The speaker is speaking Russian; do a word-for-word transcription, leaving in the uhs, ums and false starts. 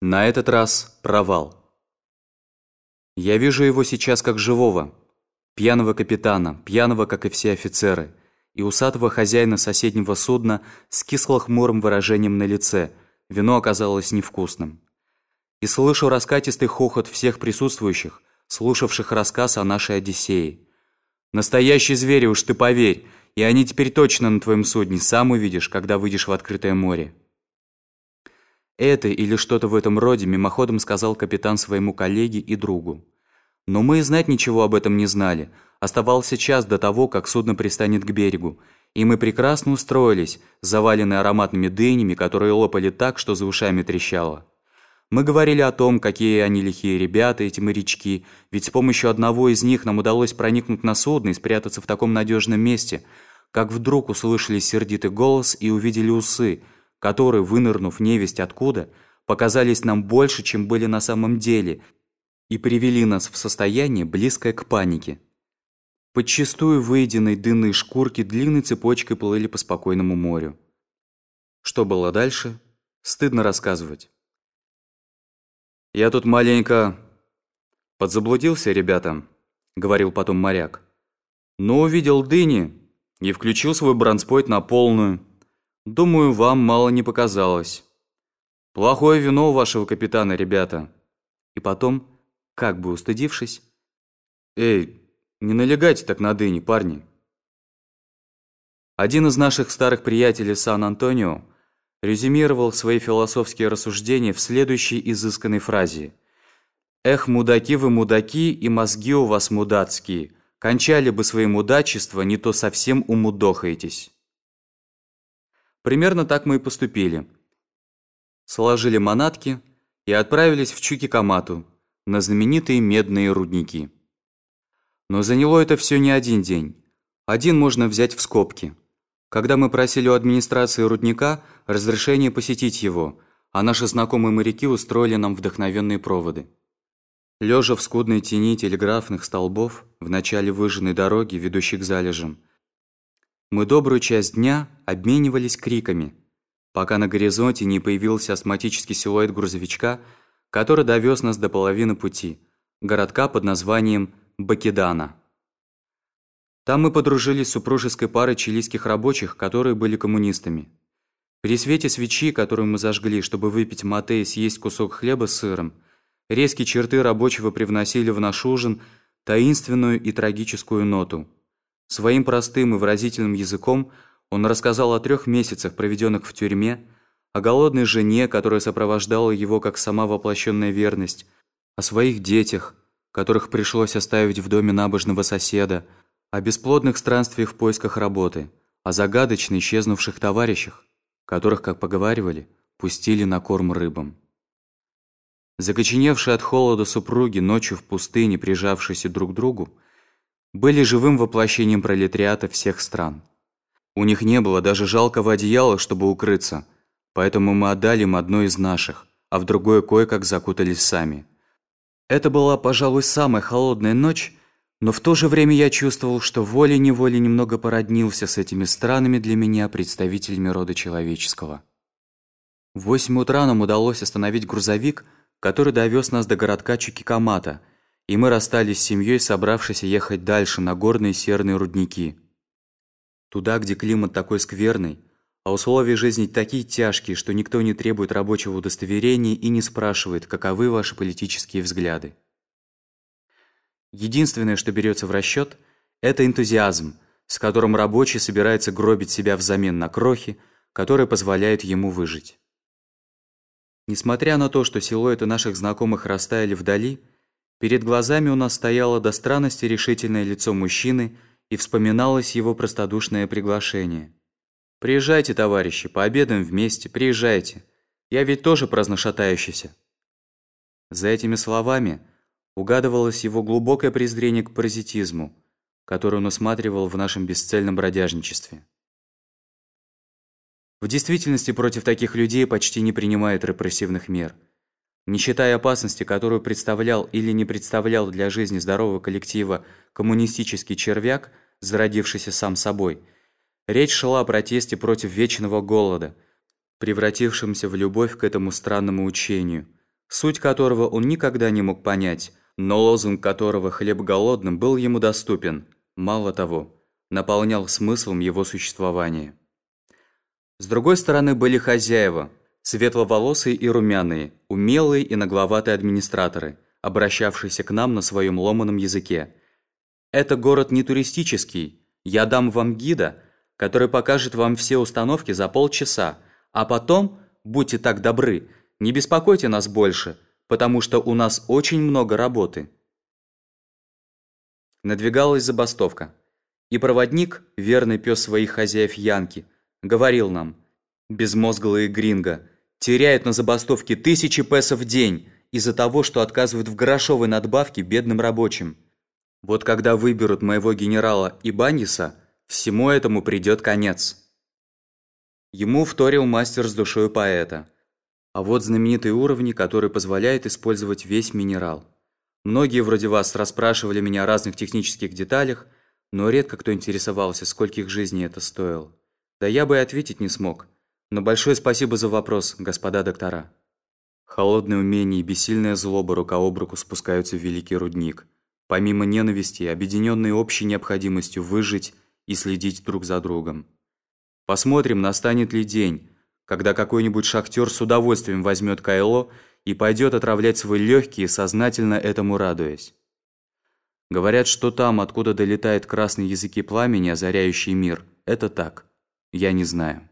На этот раз провал. Я вижу его сейчас как живого, пьяного капитана, пьяного, как и все офицеры, и усатого хозяина соседнего судна с кисло-хмурым выражением на лице. Вино оказалось невкусным. И слышу раскатистый хохот всех присутствующих, слушавших рассказ о нашей Одиссее. Настоящие звери, уж ты поверь, и они теперь точно на твоем судне, сам увидишь, когда выйдешь в открытое море. Это или что-то в этом роде мимоходом сказал капитан своему коллеге и другу. Но мы и знать ничего об этом не знали. Оставался час до того, как судно пристанет к берегу, и мы прекрасно устроились, заваленные ароматными дынями, которые лопали так, что за ушами трещало. Мы говорили о том, какие они лихие ребята, эти морячки, ведь с помощью одного из них нам удалось проникнуть на судно и спрятаться в таком надежном месте, как вдруг услышали сердитый голос и увидели усы, которые, вынырнув невесть откуда, показались нам больше, чем были на самом деле, и привели нас в состояние, близкое к панике. Подчистую выеденной дынной шкурки длинной цепочкой плыли по спокойному морю. Что было дальше, стыдно рассказывать. «Я тут маленько подзаблудился, ребята», — говорил потом моряк. «Но увидел дыни и включил свой бронспойт на полную. Думаю, вам мало не показалось. Плохое вино у вашего капитана, ребята». И потом, как бы устыдившись: «Эй, не налегайте так на дыни, парни». Один из наших старых приятелей Сан-Антонио резюмировал свои философские рассуждения в следующей изысканной фразе: «Эх, мудаки вы мудаки, и мозги у вас мудацкие. Кончали бы свои мудачества, не то совсем умудохаетесь». Примерно так мы и поступили. Сложили манатки и отправились в Чукикамату, на знаменитые медные рудники. Но заняло это все не один день. Один можно взять в скобки. Когда мы просили у администрации рудника разрешение посетить его, а наши знакомые моряки устроили нам вдохновенные проводы. Лежа в скудной тени телеграфных столбов в начале выжженной дороги, ведущей к залежам, мы добрую часть дня обменивались криками, пока на горизонте не появился астматический силуэт грузовичка, который довез нас до половины пути, городка под названием Бакедана. Там мы подружились с супружеской парой чилийских рабочих, которые были коммунистами. При свете свечи, которую мы зажгли, чтобы выпить мате и съесть кусок хлеба с сыром, резкие черты рабочего привносили в наш ужин таинственную и трагическую ноту. Своим простым и выразительным языком он рассказал о трех месяцах, проведенных в тюрьме, о голодной жене, которая сопровождала его как сама воплощенная верность, о своих детях, которых пришлось оставить в доме набожного соседа, о бесплодных странствиях в поисках работы, о загадочно исчезнувших товарищах, которых, как поговаривали, пустили на корм рыбам. Закоченевшие от холода супруги, ночью в пустыне, прижавшиеся друг к другу, были живым воплощением пролетариата всех стран. У них не было даже жалкого одеяла, чтобы укрыться, поэтому мы отдали им одно из наших, а в другое кое-как закутались сами. Это была, пожалуй, самая холодная ночь, но в то же время я чувствовал, что волей-неволей немного породнился с этими странными для меня представителями рода человеческого. В восемь утра нам удалось остановить грузовик, который довез нас до городка Чукикамата, и мы расстались с семьей, собравшись ехать дальше на горные серные рудники. Туда, где климат такой скверный, а условия жизни такие тяжкие, что никто не требует рабочего удостоверения и не спрашивает, каковы ваши политические взгляды. Единственное, что берется в расчет, это энтузиазм, с которым рабочий собирается гробить себя взамен на крохи, которые позволяют ему выжить. Несмотря на то, что силуэты наших знакомых растаяли вдали, перед глазами у нас стояло до странности решительное лицо мужчины и вспоминалось его простодушное приглашение. «Приезжайте, товарищи, пообедаем вместе, приезжайте. Я ведь тоже праздно шатающийся». За этими словами угадывалось его глубокое презрение к паразитизму, который он усматривал в нашем бесцельном бродяжничестве. В действительности против таких людей почти не принимают репрессивных мер. Не считая опасности, которую представлял или не представлял для жизни здорового коллектива коммунистический червяк, зародившийся сам собой, речь шла о протесте против вечного голода, превратившемся в любовь к этому странному учению, суть которого он никогда не мог понять, но лозунг которого «хлеб голодным» был ему доступен, мало того, наполнял смыслом его существования. С другой стороны были хозяева, светловолосые и румяные, умелые и нагловатые администраторы, обращавшиеся к нам на своем ломаном языке. Это город не туристический, я дам вам гида, который покажет вам все установки за полчаса, а потом, будьте так добры, не беспокойте нас больше, потому что у нас очень много работы. Надвигалась забастовка, и проводник, верный пес своих хозяев Янки, говорил нам: безмозглые гринго теряют на забастовке тысячи песо в день из-за того, что отказывают в грошовой надбавке бедным рабочим. Вот когда выберут моего генерала Ибаньеса, всему этому придет конец. Ему вторил мастер с душой поэта. А вот знаменитые уровни, которые позволяют использовать весь минерал. Многие вроде вас расспрашивали меня о разных технических деталях, но редко кто интересовался, скольких жизней это стоило. Да я бы и ответить не смог. Но большое спасибо за вопрос, господа доктора. Холодное умение и бессильная злоба рука об руку спускаются в великий рудник. Помимо ненависти, объединенные общей необходимостью выжить и следить друг за другом. Посмотрим, настанет ли день, когда какой-нибудь шахтер с удовольствием возьмет кайло и пойдет отравлять свои легкие, сознательно этому радуясь. Говорят, что там, откуда долетают красные языки пламени, озаряющие мир, это так. Я не знаю.